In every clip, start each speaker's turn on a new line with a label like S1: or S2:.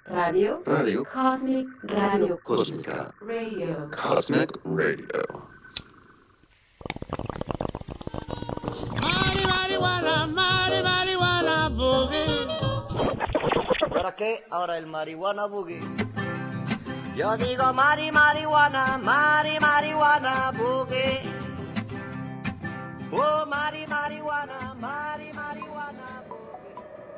S1: Radio.
S2: Radio.
S1: Cosmic Radio.
S2: Cósmica.
S1: Radio.
S2: Cosmic Radio.
S3: Marihuana boogie.
S4: ¿Y ahora qué? Ahora el marihuana boogie. Yo digo marihuana boogie. Oh, marihuana boogie.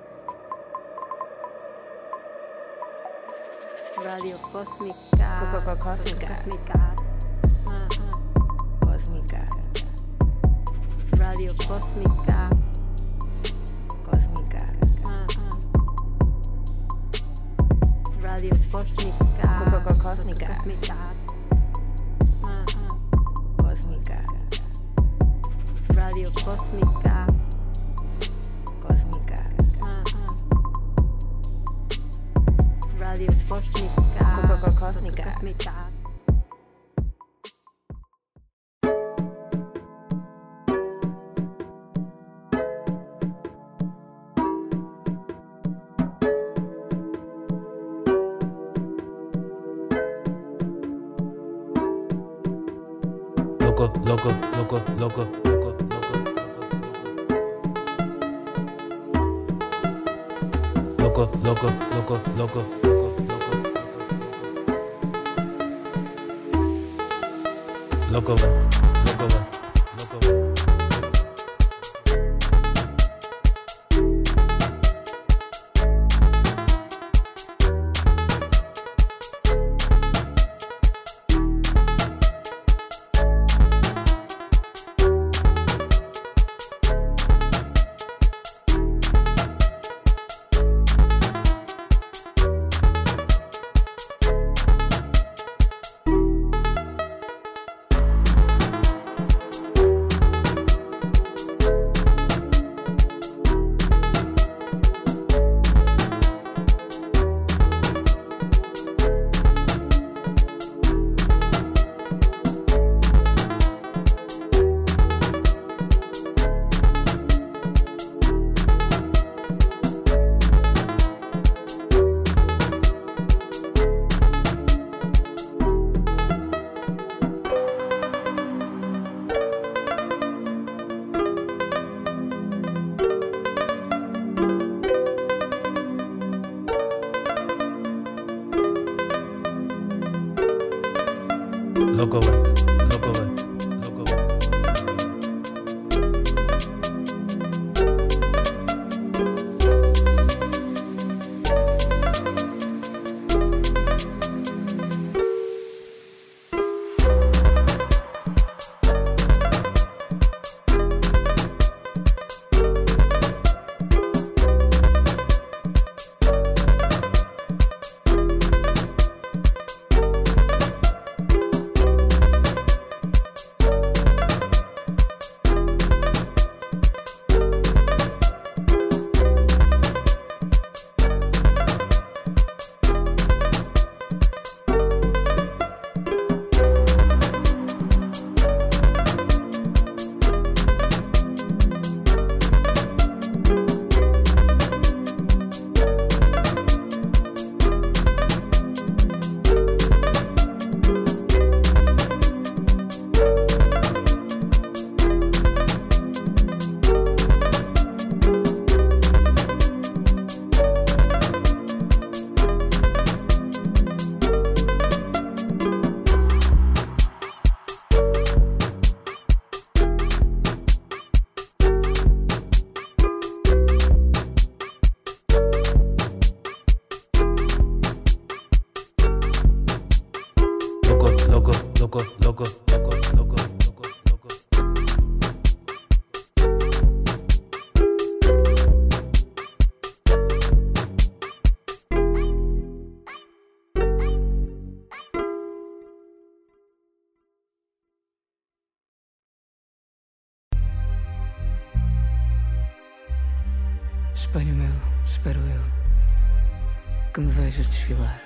S5: Radio Cósmica. Cósmica. Cósmica. Radio Cósmica. Cósmica. Radio Cósmica. Cósmica. Cósmica. Radio Cósmica. Cósmica. Radio Cósmica. Cósmica.
S6: Loco.
S7: Espelho meu, espero eu, que me vejas desfilar.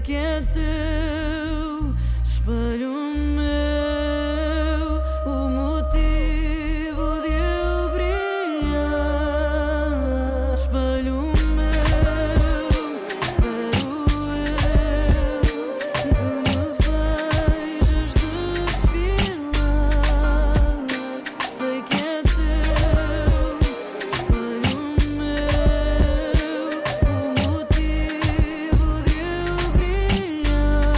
S7: que é teu, espelho meu, o motivo de eu brilhar. Espelho meu, espero eu que me vejas desfilar. Sei que é teu, espelho meu, o motivo de eu brilhar.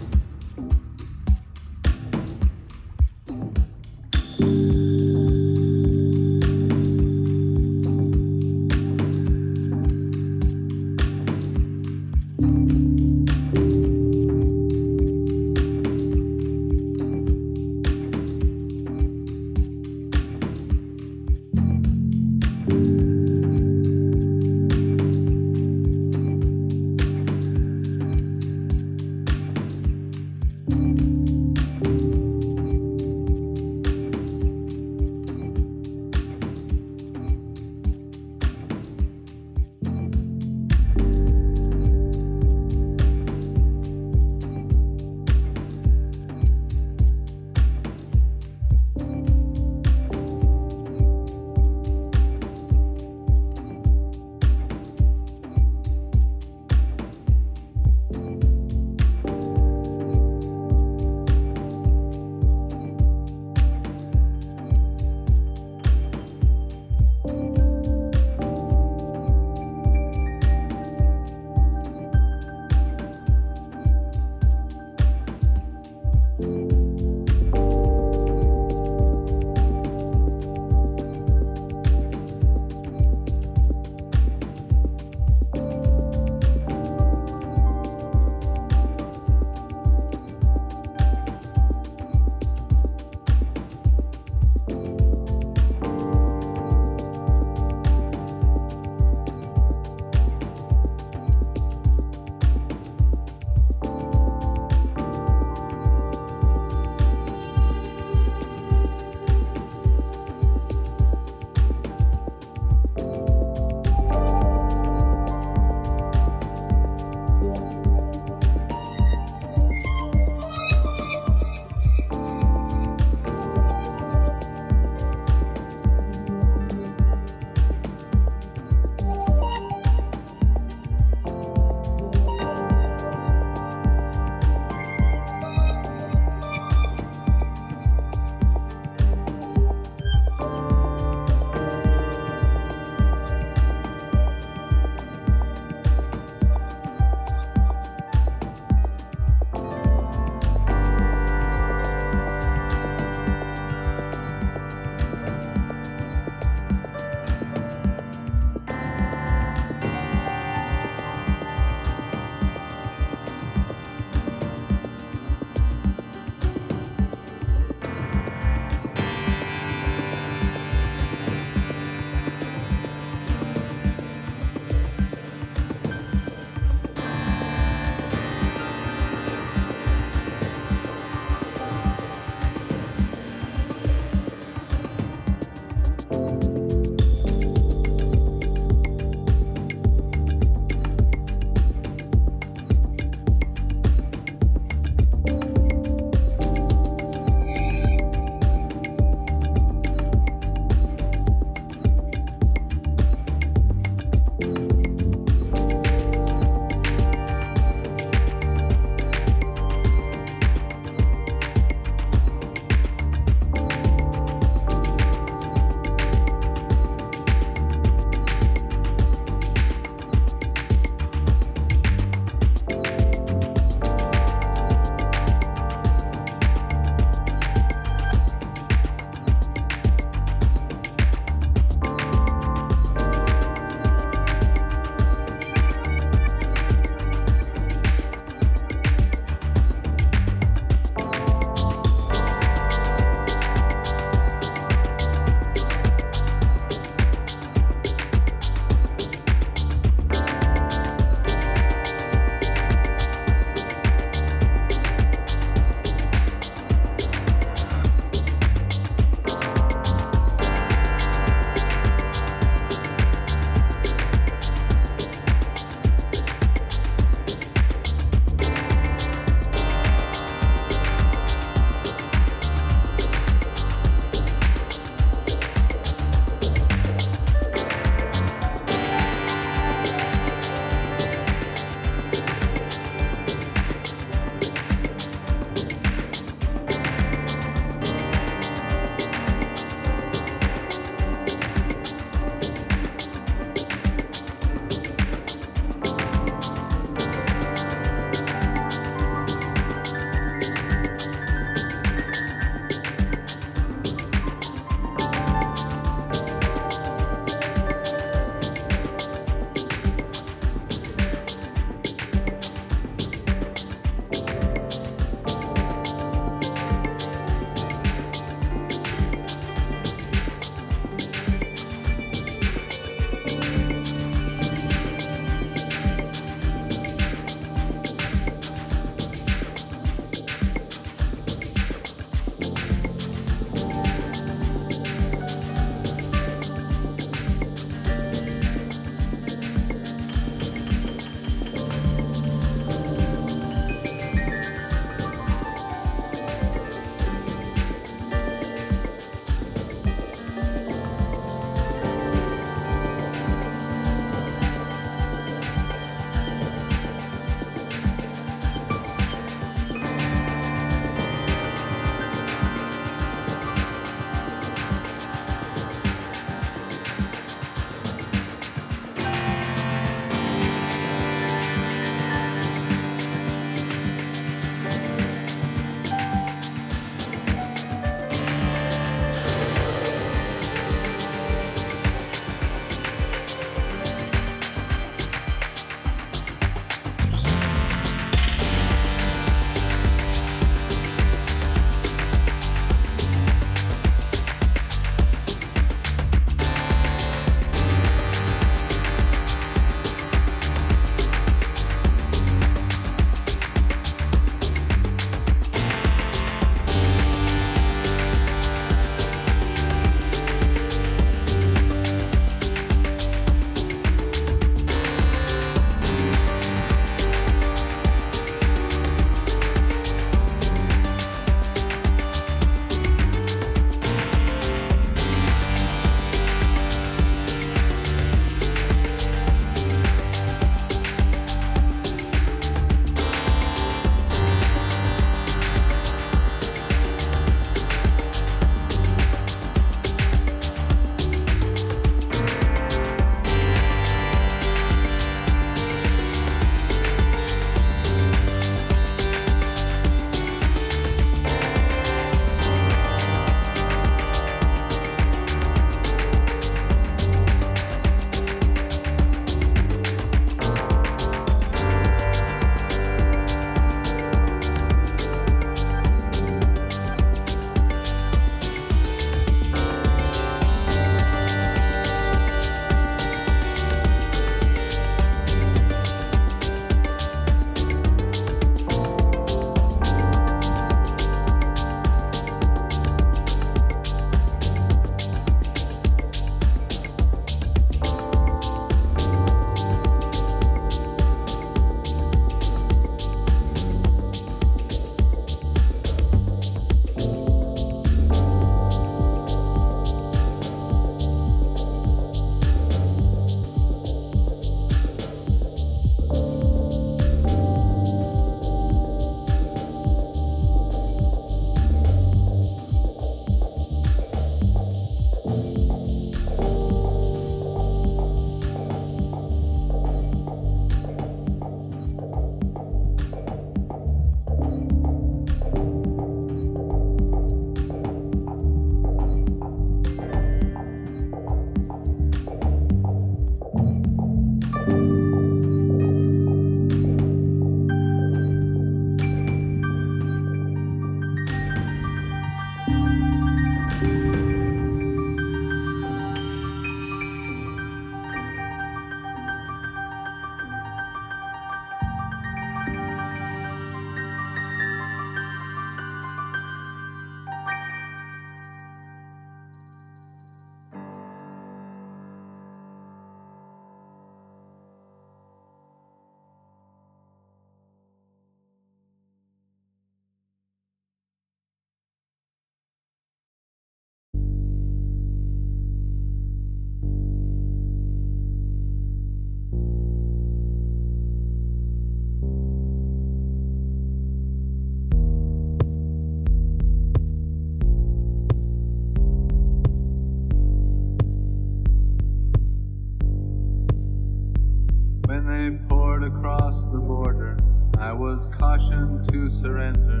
S2: I was cautioned to surrender.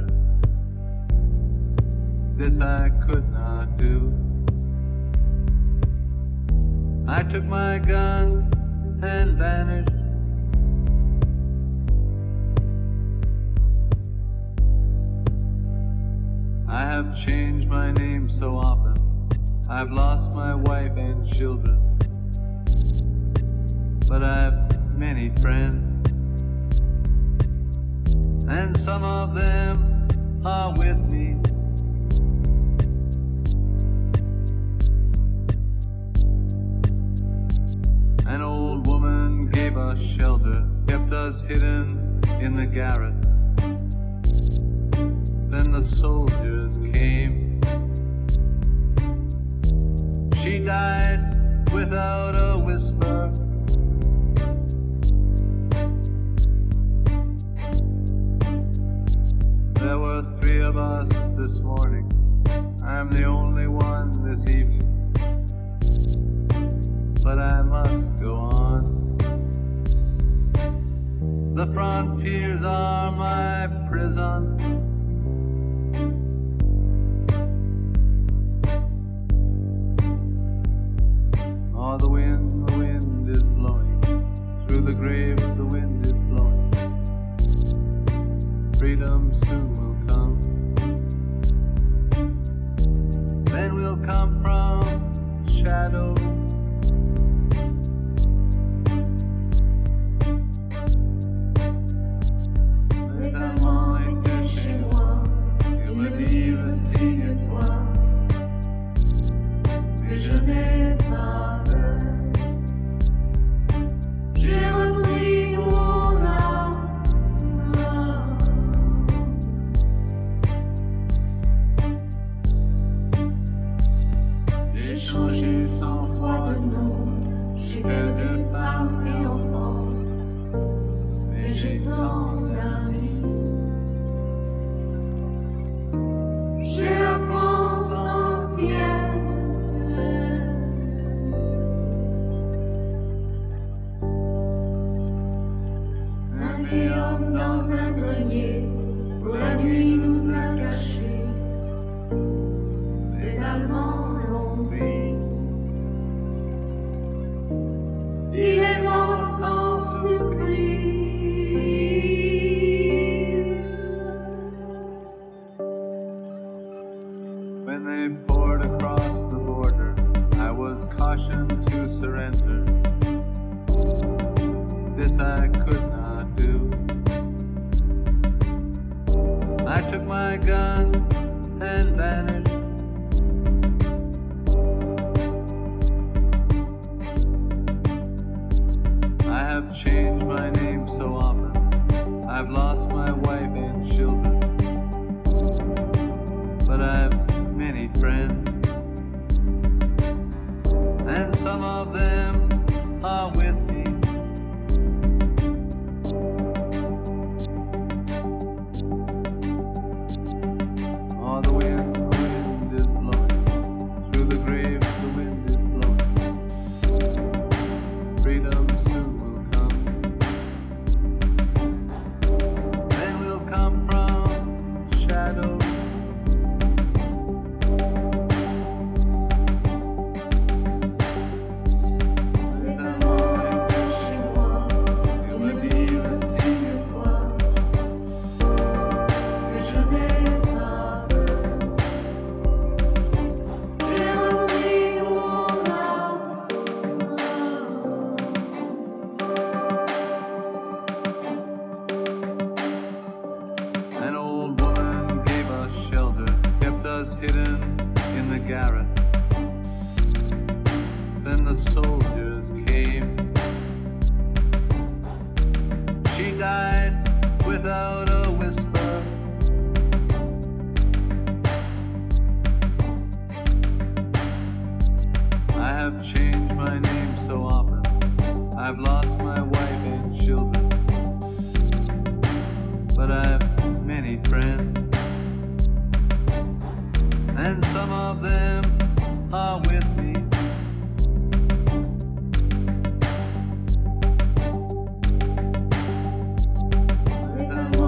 S2: This I could not do. I took my gun and vanished. I have changed my name so often. I've lost my wife and children, but I've many friends, and some of them are with me. An old woman gave us shelter, kept us hidden in the garret. Then the soldiers came. She died without a whisper. There were 3 of us this morning. I'm the only one this evening, but I must go on. The frontiers are my prison. Oh, the wind is blowing. Through the graves the wind is blowing. Freedom soon will come. Then we'll come from shadow.
S3: Les amants étaient chez moi, ils me disent signe-toi, mais je n'ai pas peur. J'ai repris mon âme. J'ai changé 100 fois de nom, j'ai perdu femme et enfant, mais j'ai tant d'amis. J'ai la France entière. Un vieil homme dans un grenier, pour la nuit nous a cachés. Les Allemands l'ont pris. Il est mort sans surprise.
S2: When they poured across the border, I was cautioned to surrender. This I could not do. I took my gun and vanished. I have changed my name so often. I've lost my wife and children, but I have many friends, and some of them are with me. Oh, the wind is blowing. Through the graves the wind is blowing. Freedom soon will come. Then we'll come from shadow.
S3: Les amants étaient chez moi, ils me disent signe-toi, mais je n'ai pas peur. J'ai repris mon âme.
S2: An old woman gave us shelter, kept us hidden in the garret. Then the soldiers came. She died without a whisper. I have changed my name so often. I've lost my wife and children, but I have many friends, and some of them are with me.
S3: Les amants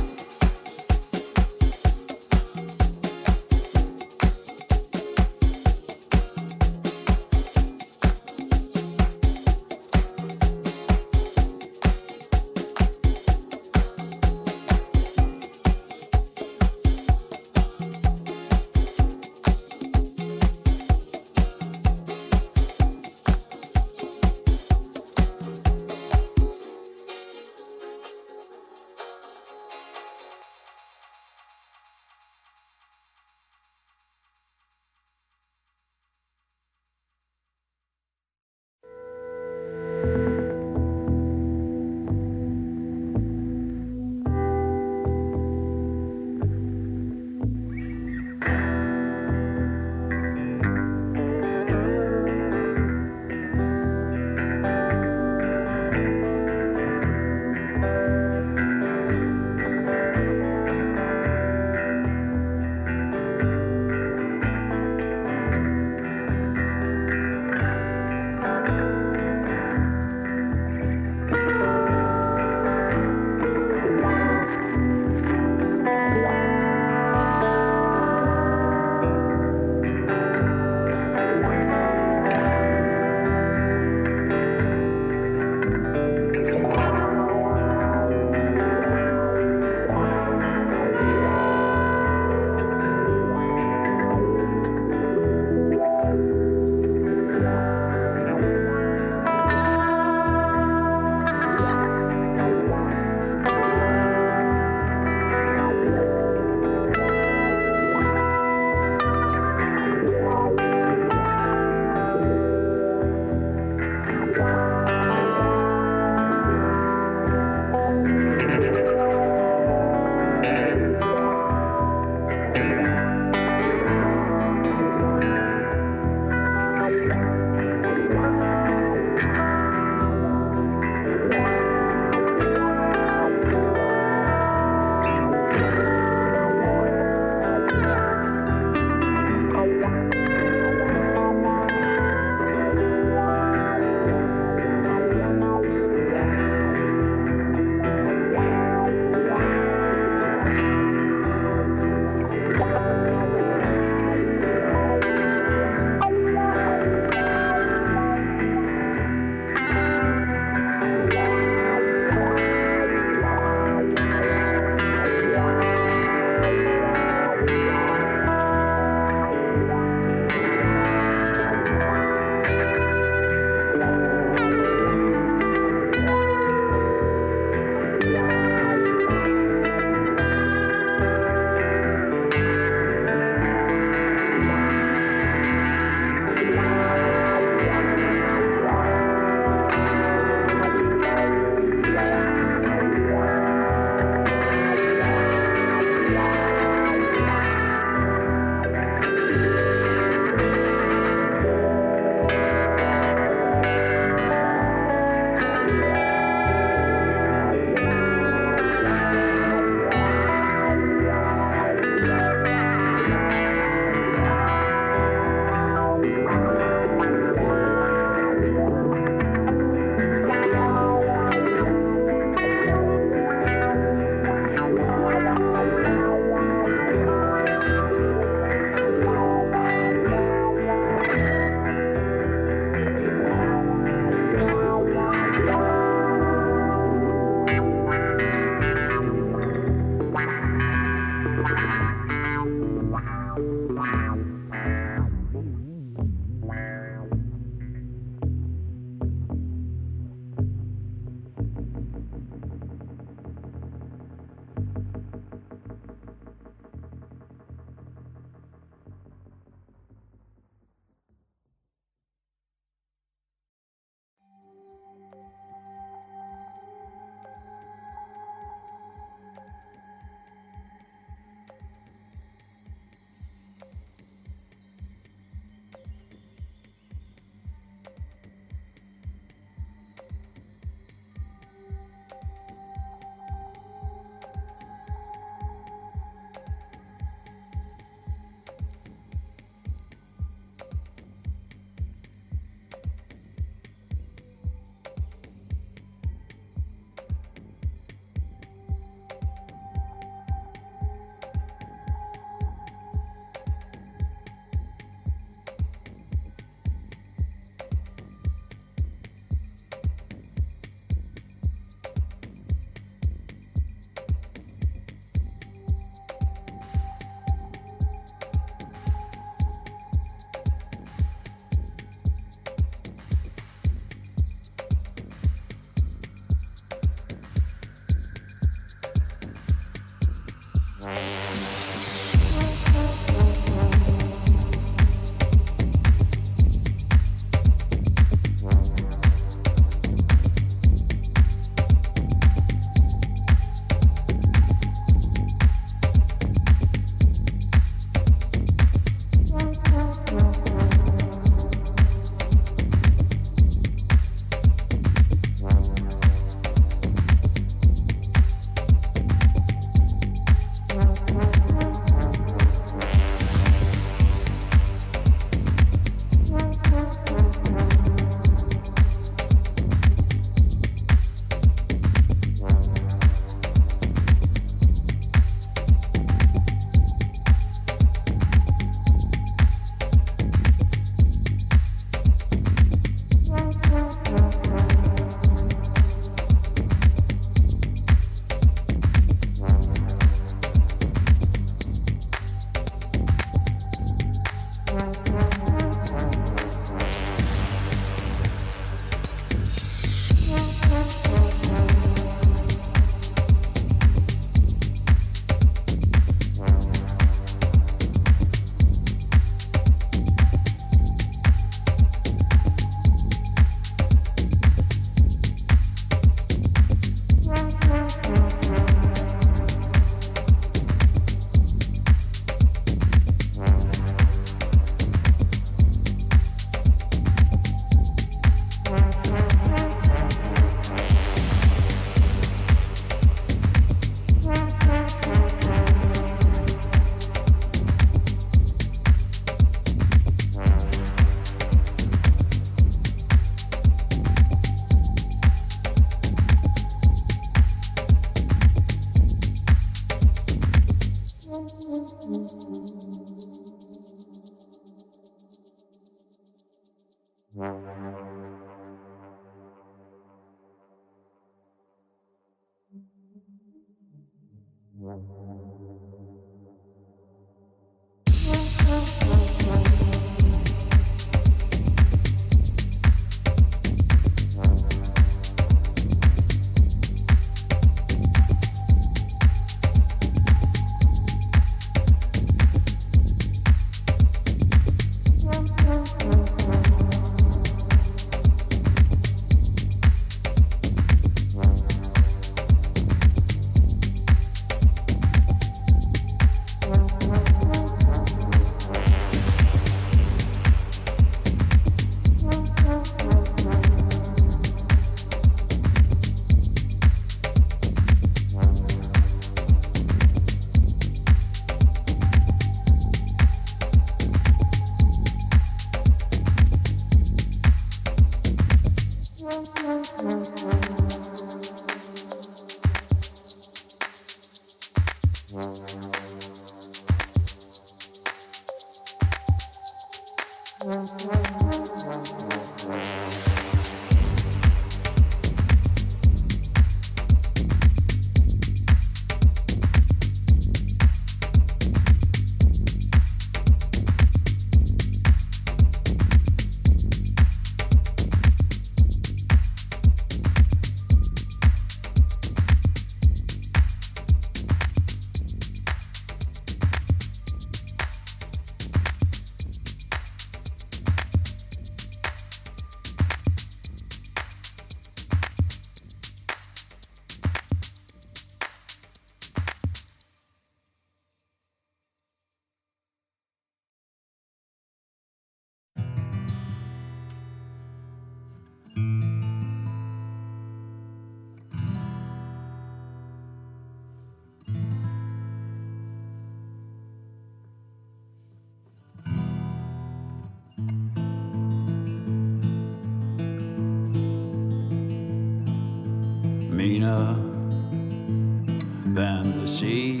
S6: Meaner than the sea.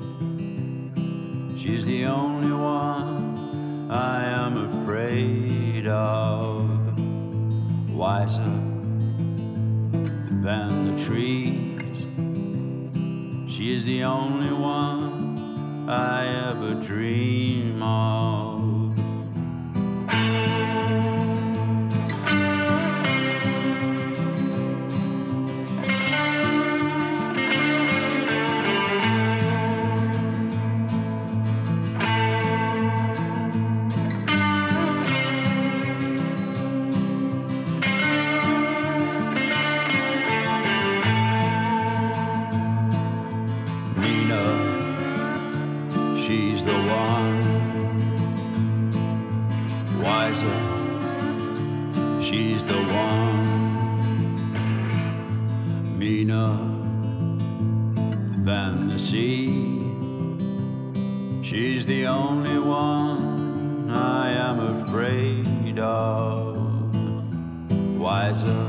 S6: She's the only one I am afraid of. Wiser than the trees. She is the only one I ever dream of. She's the one. Wiser, she's the one. Meaner than the sea. She's the only one I am afraid of. Wiser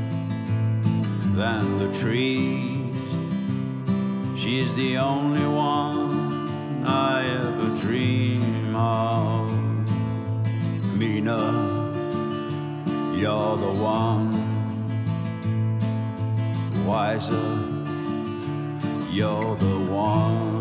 S6: than the trees. She's the only one I ever dream of. Meaner, you're the one. Wiser, you're the one.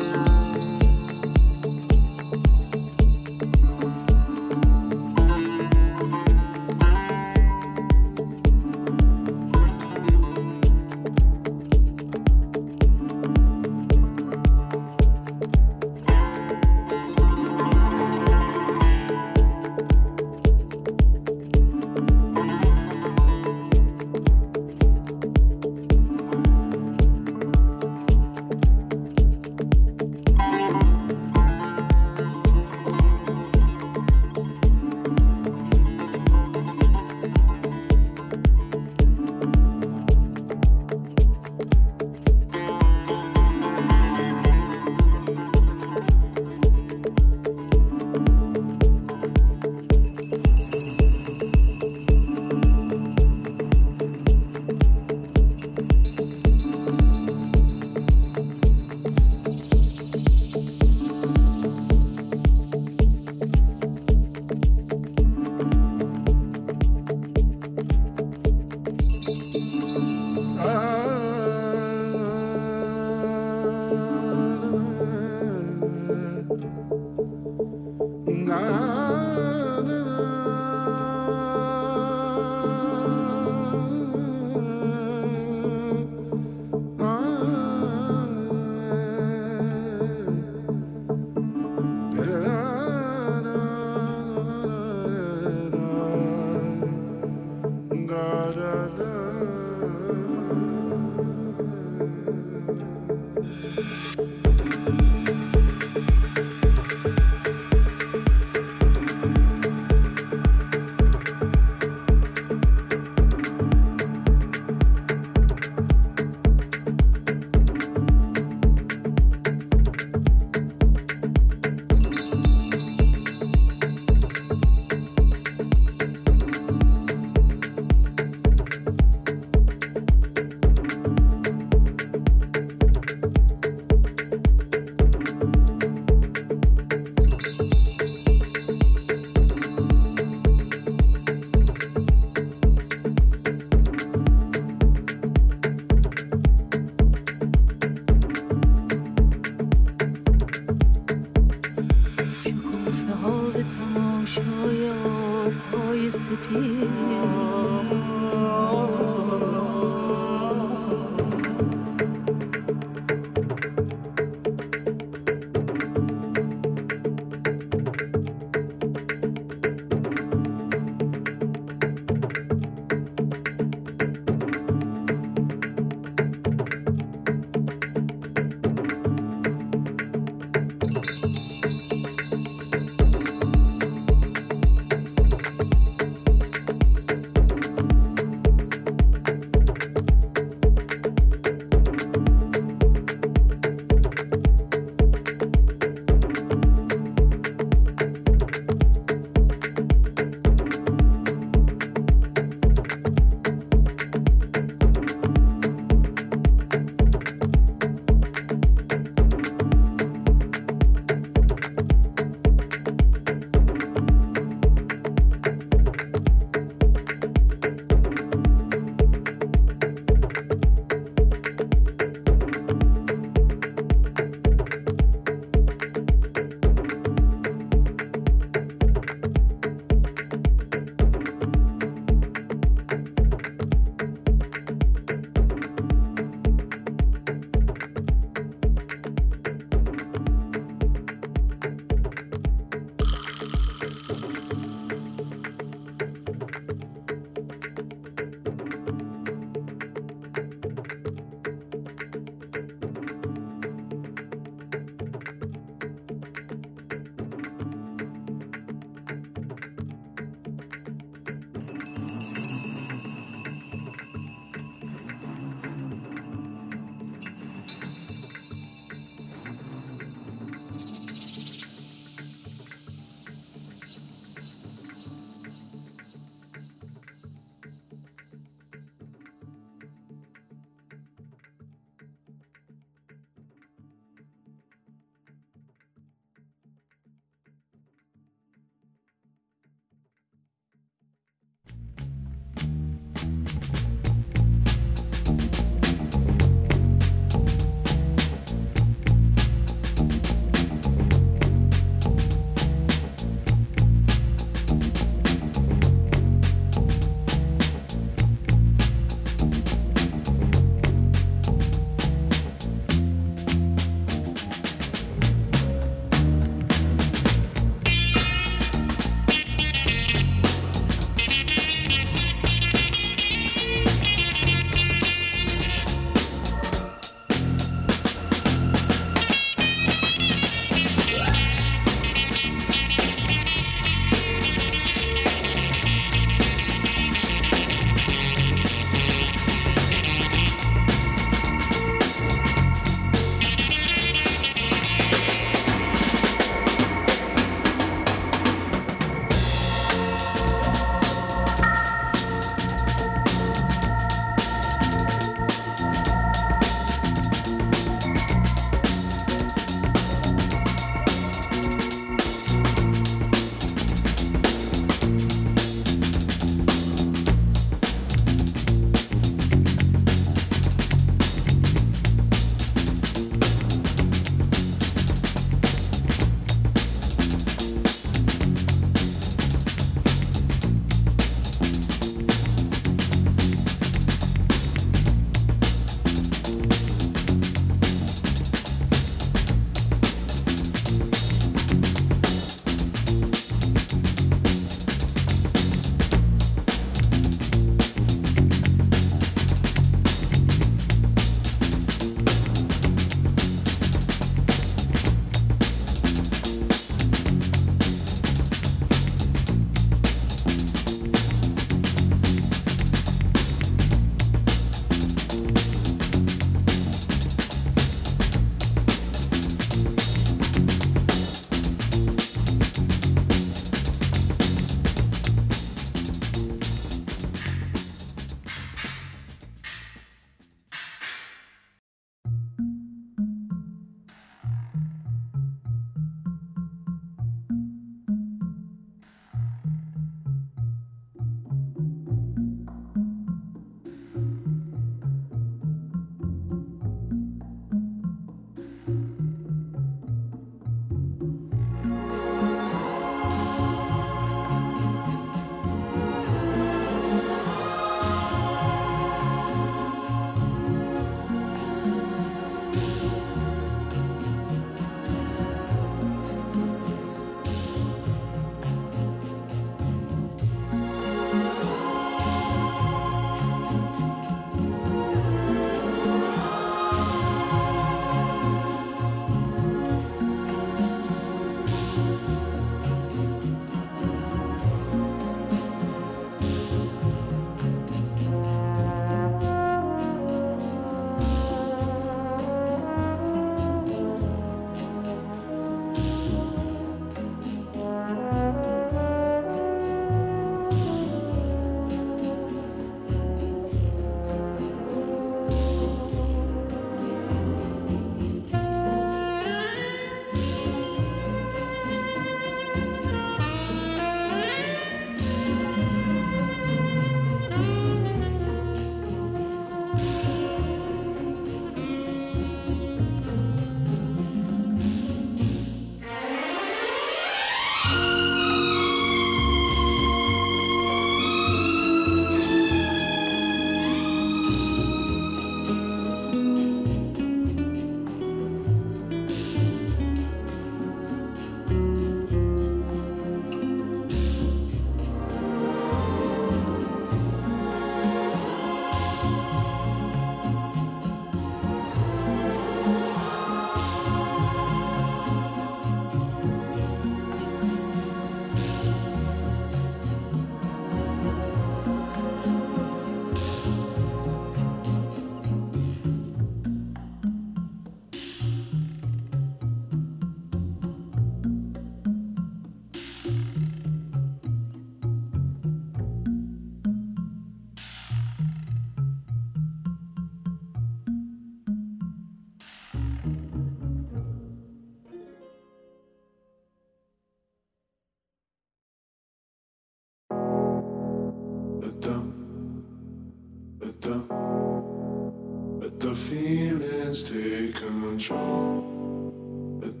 S8: Let the feelings take control. Let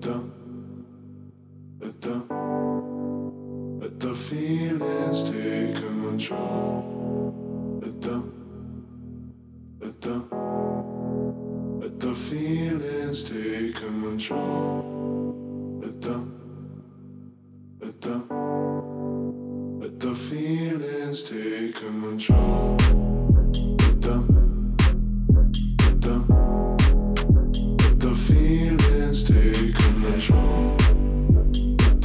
S8: the feelings take control. Let the feelings take control. Let the feelings take control. Let the feelings take control. Let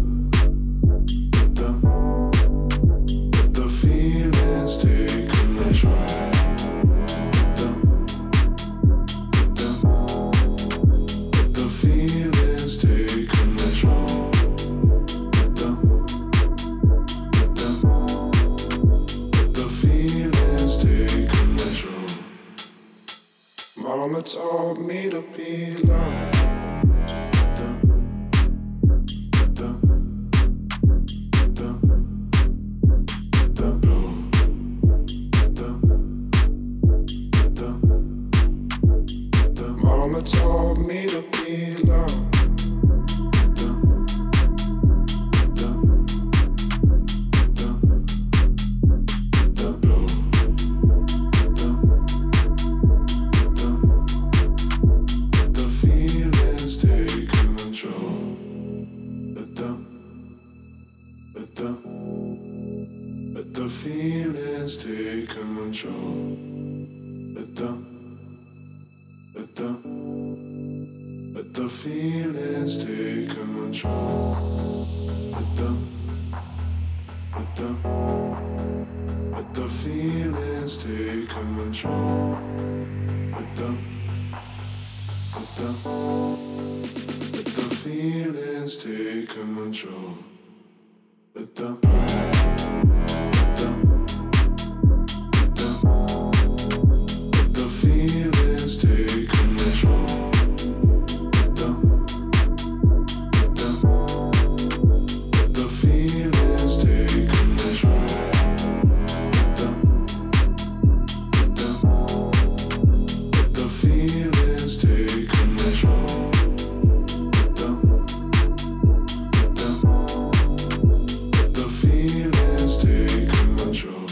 S8: the feelings take control. Let the feelings take control. Let the feelings take control. Mama told me to be loved. Mama told me to be loved. The feelings take control. Let the feelings take control. Let the feelings take control. Let the feelings take control. Let the feelings take control. Let the feelings take control. The feelings take control. The feelings take control. The feelings take control.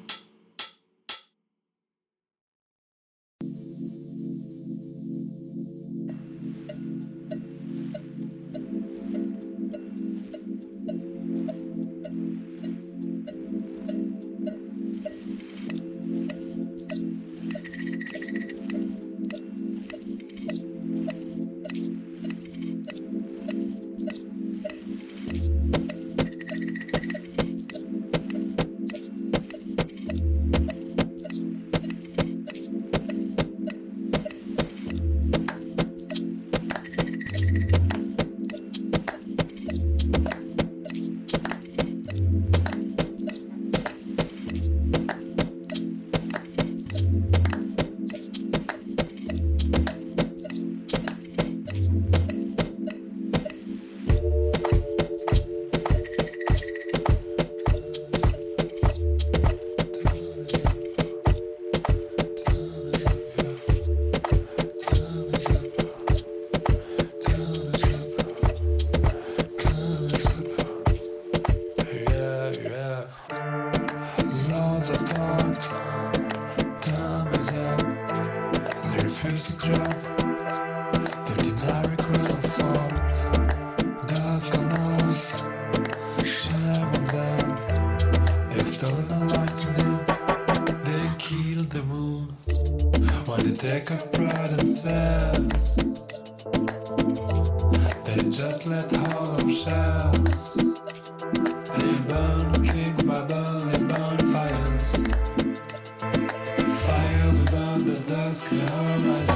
S8: Loads of talk, time is up. They refuse to drop. They deny request of fault. Dust on us, shame on them. They've stolen the light to them. They killed the moon. When they take off pride and sense, they just let hollow shells. They burn kings by burning bonfires. Fire to burn the dusk, the horizon.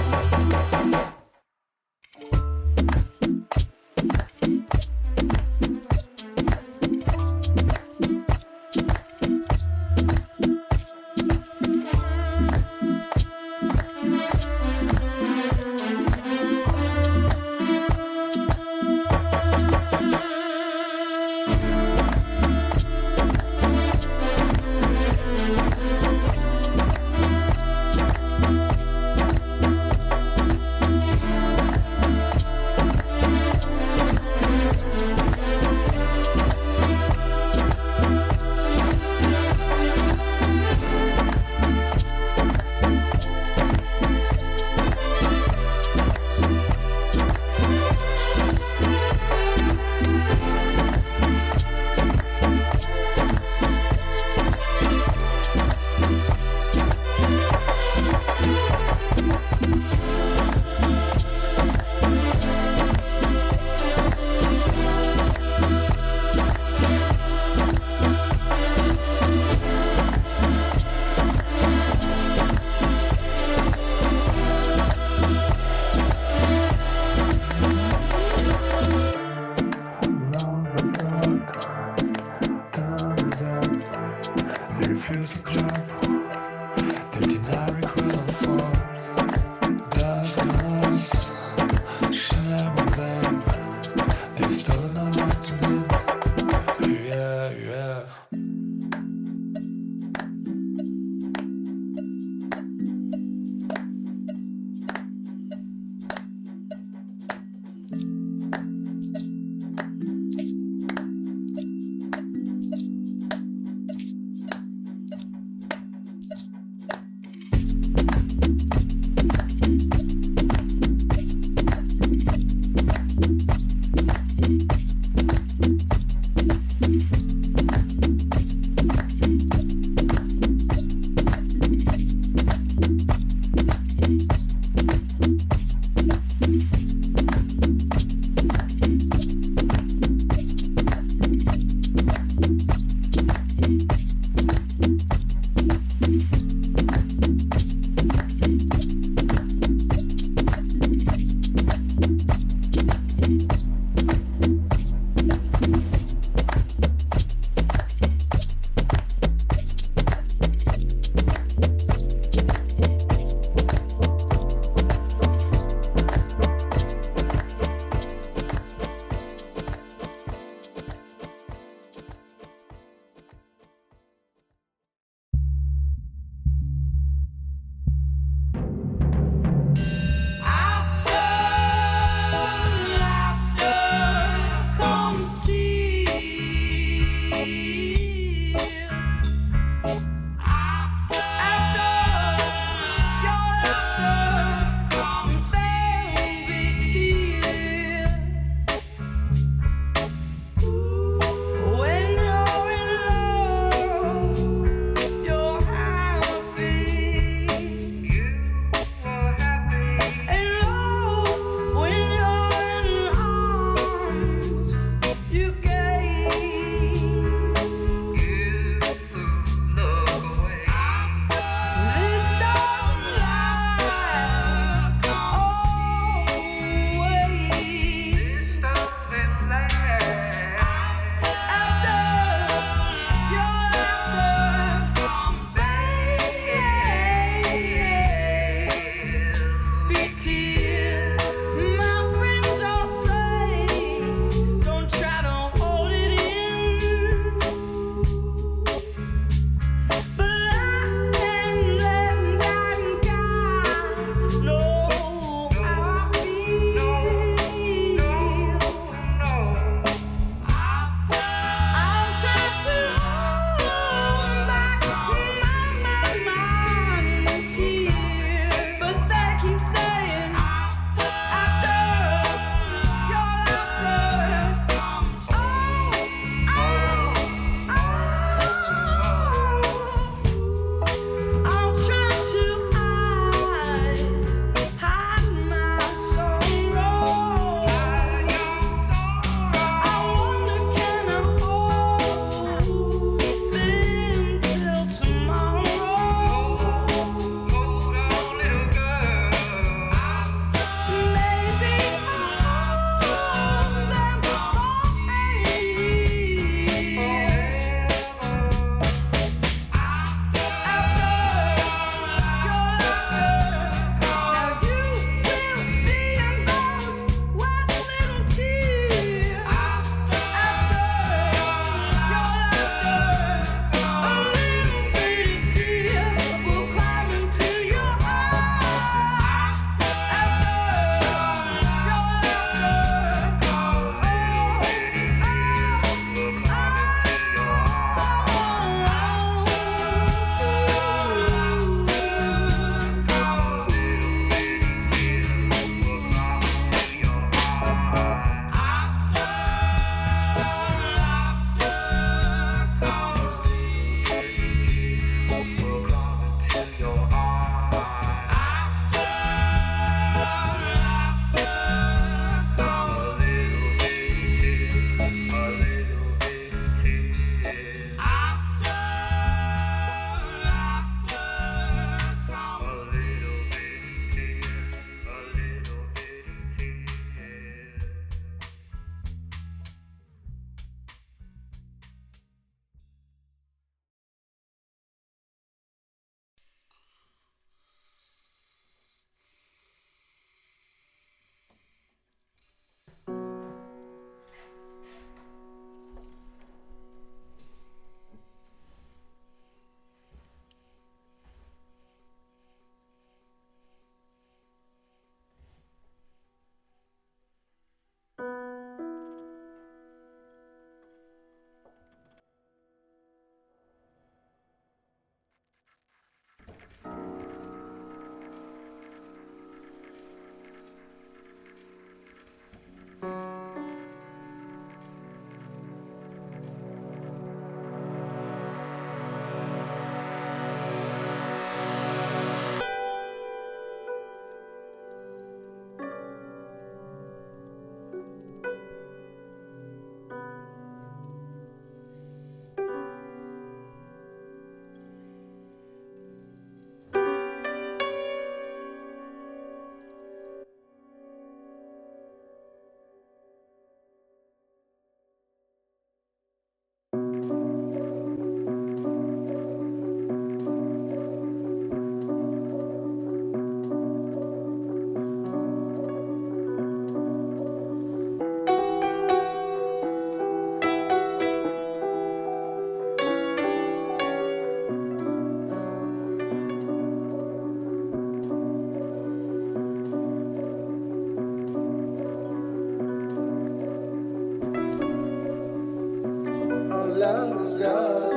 S8: love is God.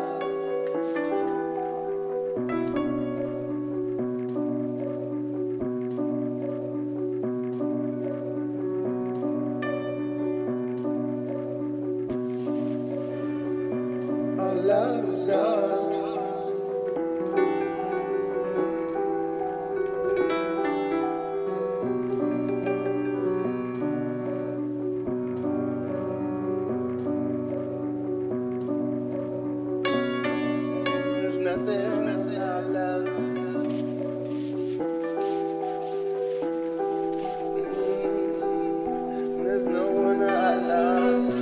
S8: Our love is God. There's nothing I love. There's no one I love.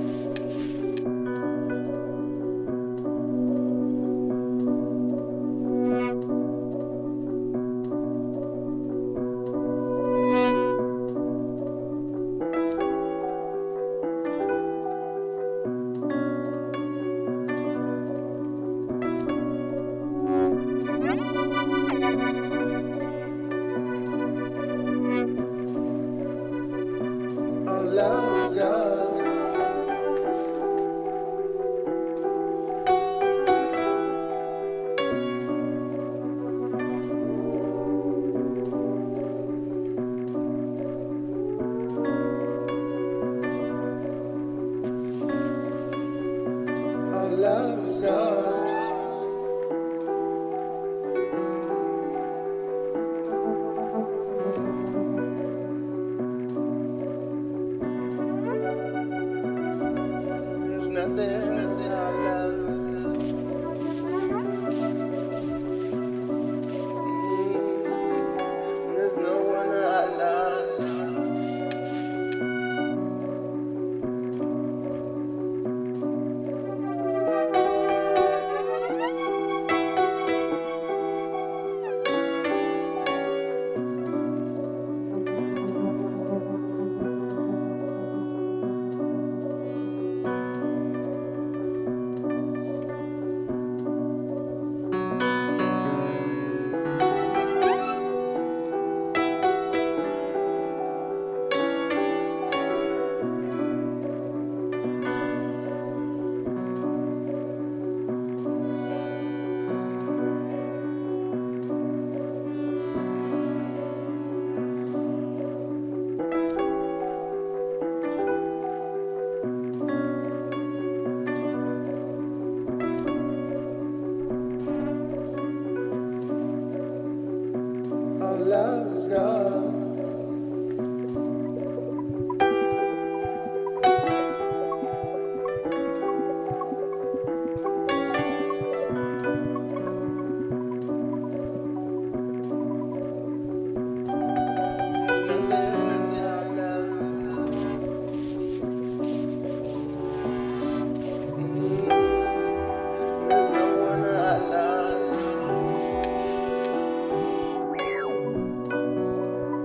S8: Our love is God. Our love is God. There's nothing I love. There's no one I love. Our love is God. There's nothing I love. There's no one I love.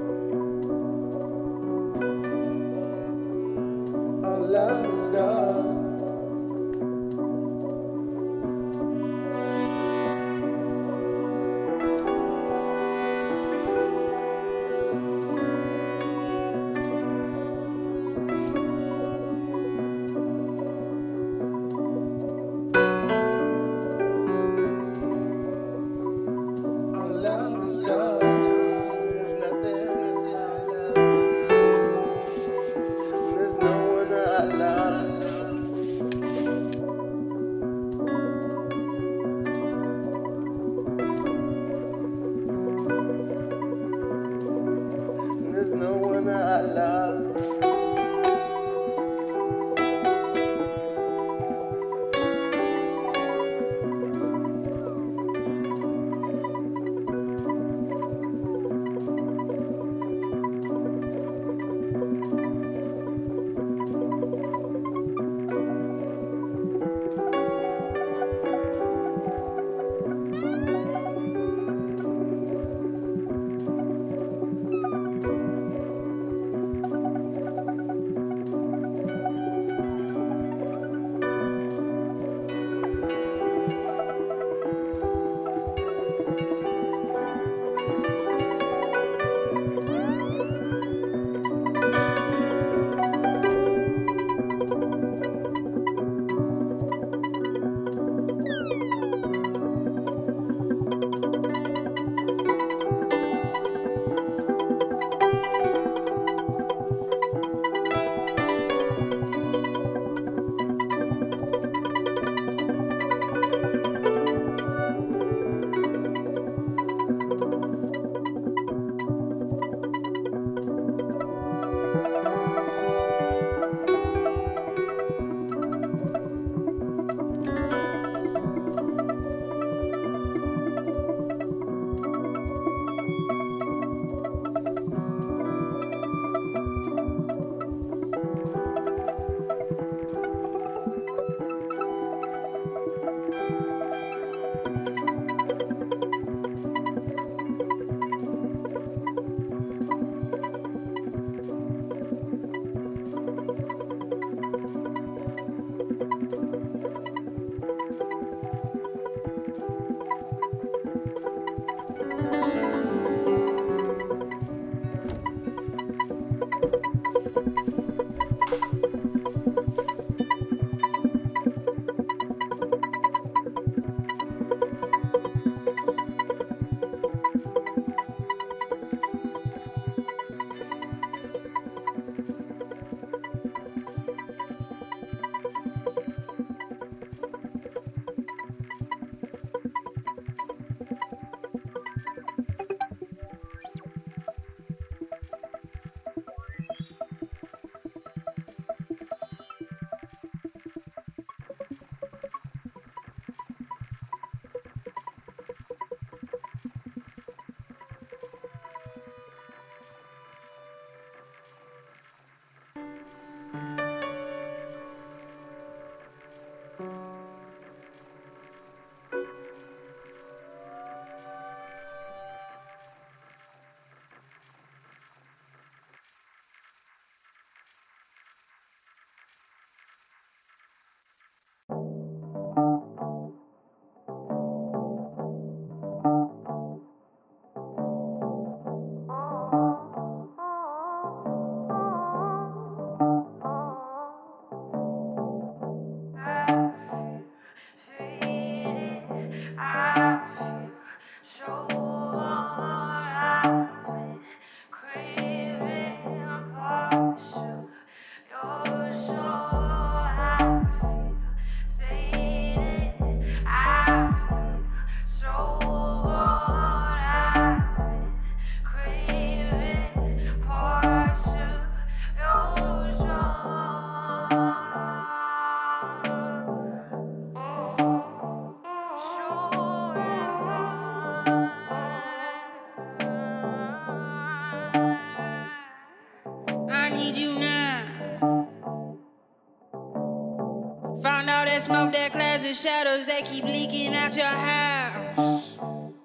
S9: Found out that smoke, that clouds and shadows that keep leaking out your house.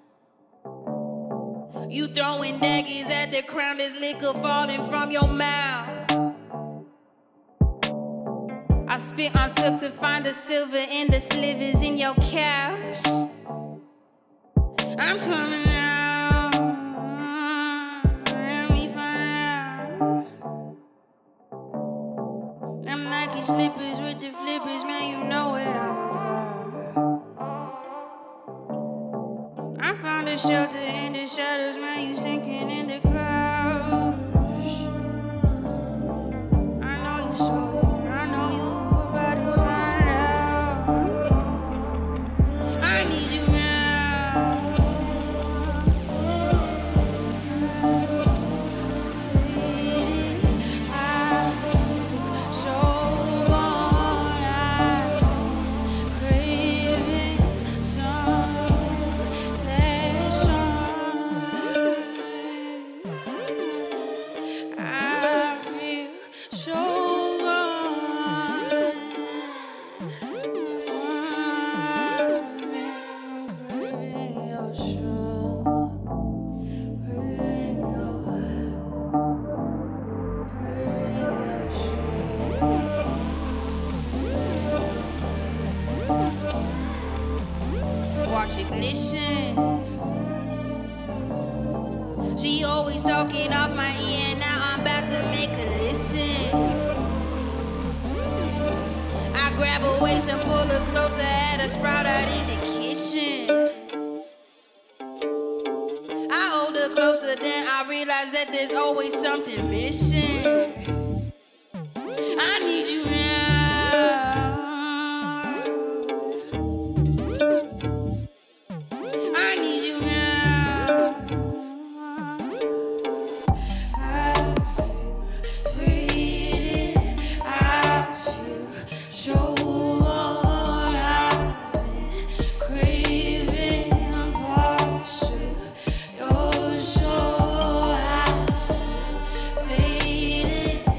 S9: You throwing daggers at the crown, there's liquor falling from your mouth. I spit on silk to find the silver in the slivers in your couch. I'm coming out, let me find out. I'm Nike slippers with the flippers, man, you know what I'm about. I found a shelter in the shadows, man, you sinking in the clouds. I know you saw it, I know you about to find out. I need you now. Watch it glisten. She always talking off my ear, now I'm about to make her listen. I grab her waist and pull her closer, had her sprout out in the kitchen. I hold her closer, then I realize that there's always something missing. I need you now. Faded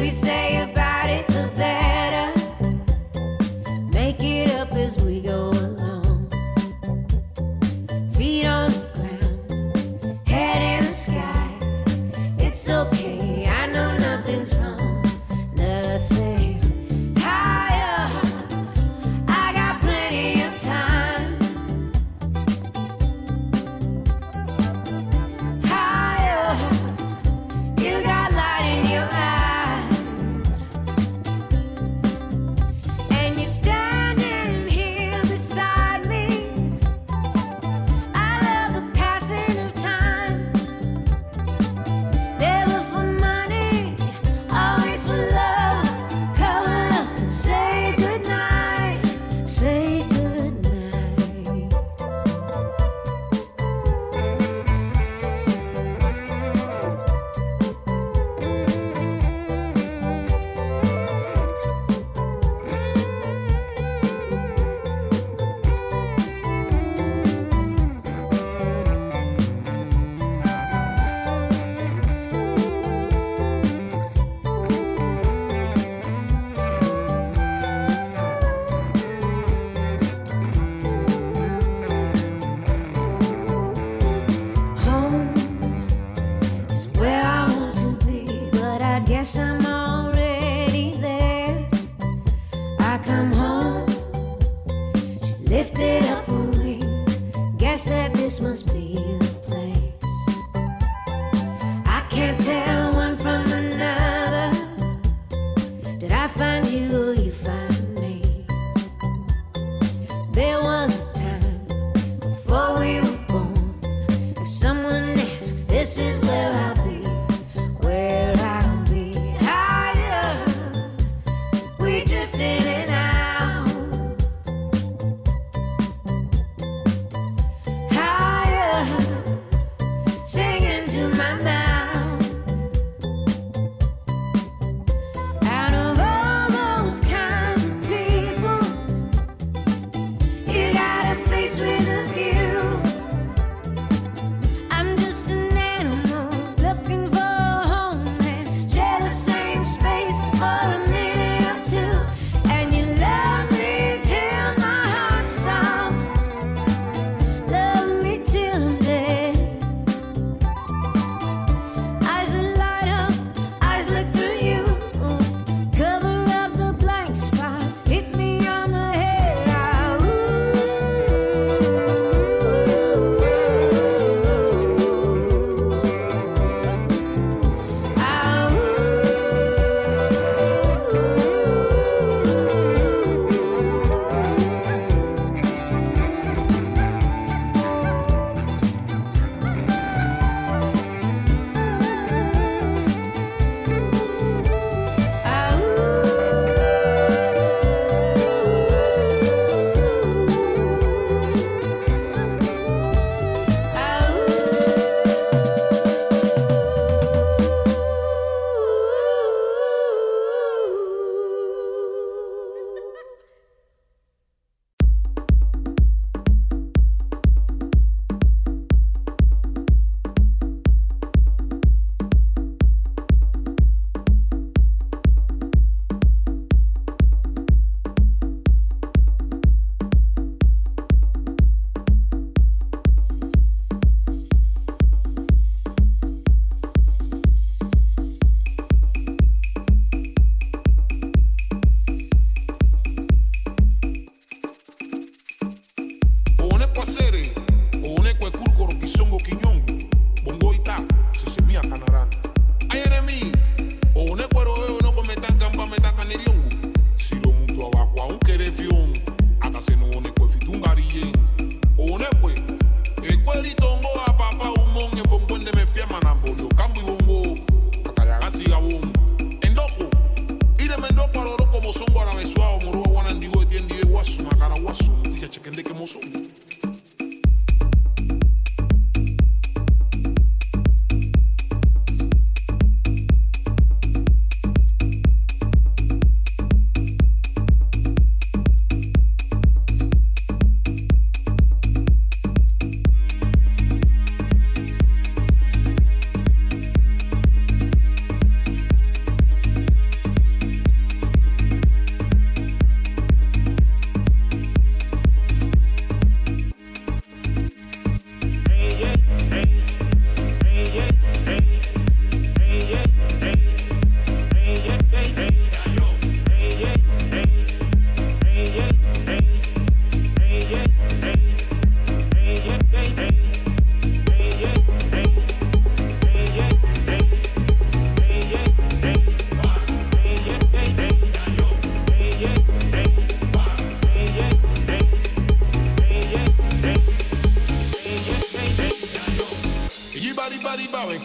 S3: we say about it, the better. Make it up as we go along. Feet on the ground, head in the sky. It's okay, I know nothing's wrong. Nothing higher. I got plenty of time. Higher. You got light in your eyes. And you're standing here beside me. I love the passing of time. Never for money, always for love. Cover up and say goodnight. Say goodnight. Home is where I want to be, but I guess I'm already there. I come home, she lifted up her wings. Guess that this must be the place. I can't tell one from another. Did I find you or you find me? There was a time before we were born. If someone asks, this is where I'll be. Where I'll be. Higher. We drift in and out. Higher. Singing to my mouth. Out of all those kinds of people, you got a face with a view. I'm just an animal looking for a home and share the same space for a minute or two. And you love me till my heart stops. Love me till I'm dead. Eyes that light up, eyes look through you. Cover up the blank spots, hit me on the head. Ah,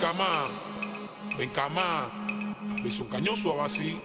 S10: Benkama, besunkanyo suavasi,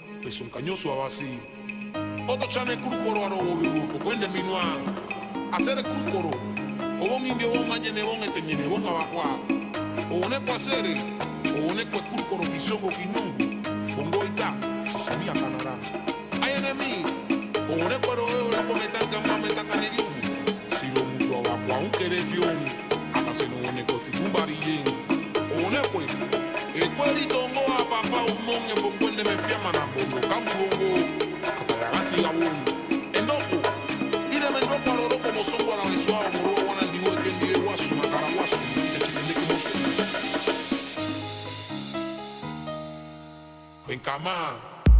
S10: Oto chane kurukoro aro fo kwende minwa, asere kurukoro, obon indio bon manje bon etenyene bon abakwa, one kwa sere, one kwa kurukoro kisongo kinungu, bongo ita, sisimia kanara. Ayenemi, one kwa roho no kometanka mameta kanirimu, siro mutu abakwa unkerefion, akaseno one kwa fikumbari yen, one kwa ekweri tongo apapa umonge bongonde me fiama na bongo kambuongo kapayagasi la bongo endoko ire me ndoko aroro como songo la besua moro wana ndiwo kendi wasu makara wasu se chikende kimosu Benkama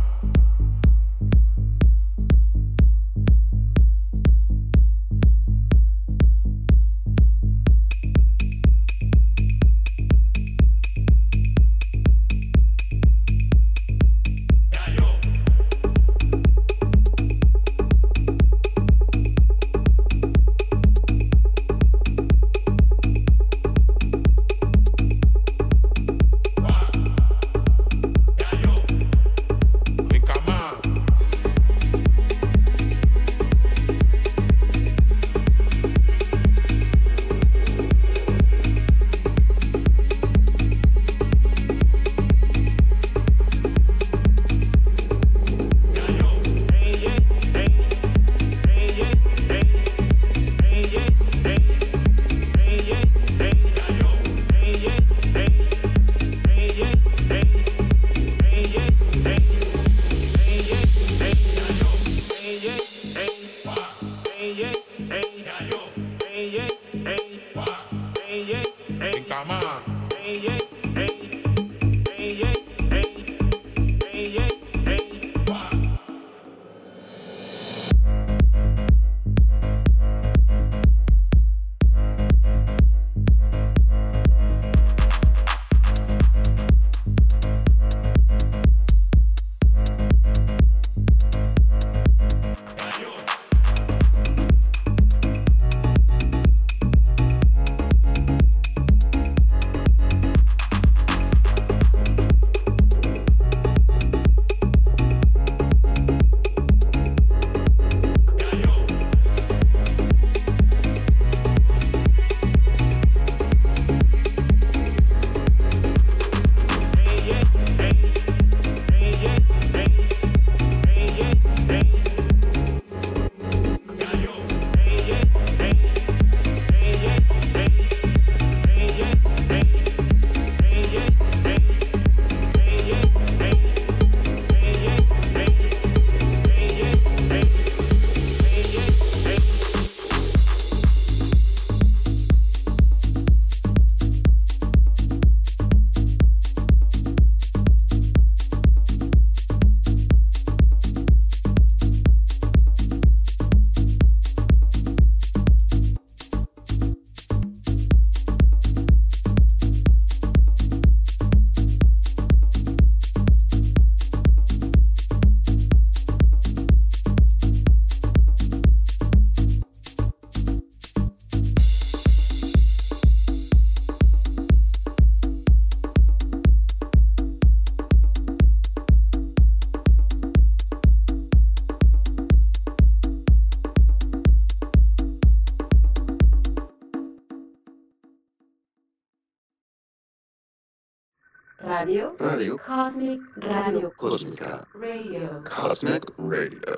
S1: Radio.
S11: Radio.
S1: Cosmic Radio.
S11: Cósmica.
S1: Radio.
S11: Cosmic Radio.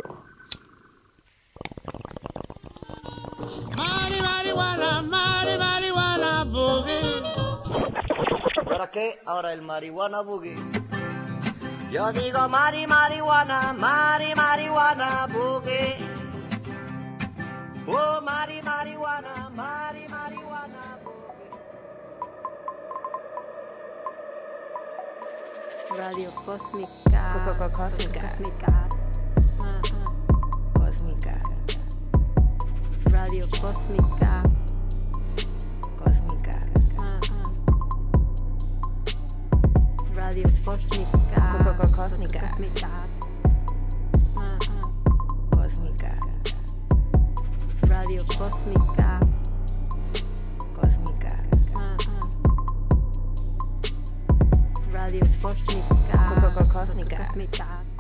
S4: Marihuana boogie. ¿Ahora qué? Ahora el marihuana boogie. Yo digo marihuana boogie. Oh, marihuana boogie.
S5: Radio Cósmica. Cósmica. Cósmica. Radio Cósmica. Cósmica. Radio Cósmica. Cósmica. Cósmica. Radio Cósmica. Cósmica. Radio Cósmica. Cósmica.